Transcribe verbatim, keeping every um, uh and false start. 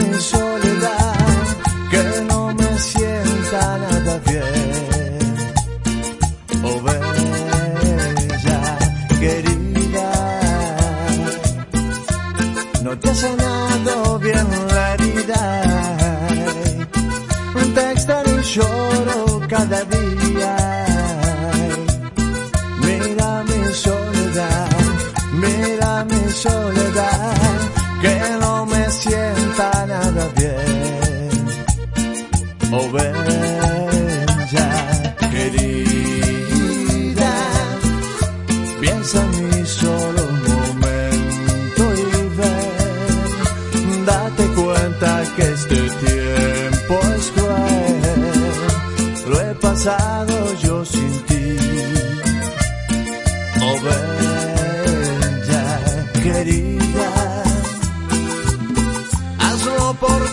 mi soledad, que no me sienta nada bien. Oh, bella querida, no te ha sanado bien la herida. Te extraño y lloro cada día. Mira mi soledad, mira mi soledad, que no me sienta nada bien. Oh, bella querida, piensa en mí solo un momento y ven, date cuenta que este tiempo es cruel, lo he pasado yo sin ti. Oh, bella querida, hazlo por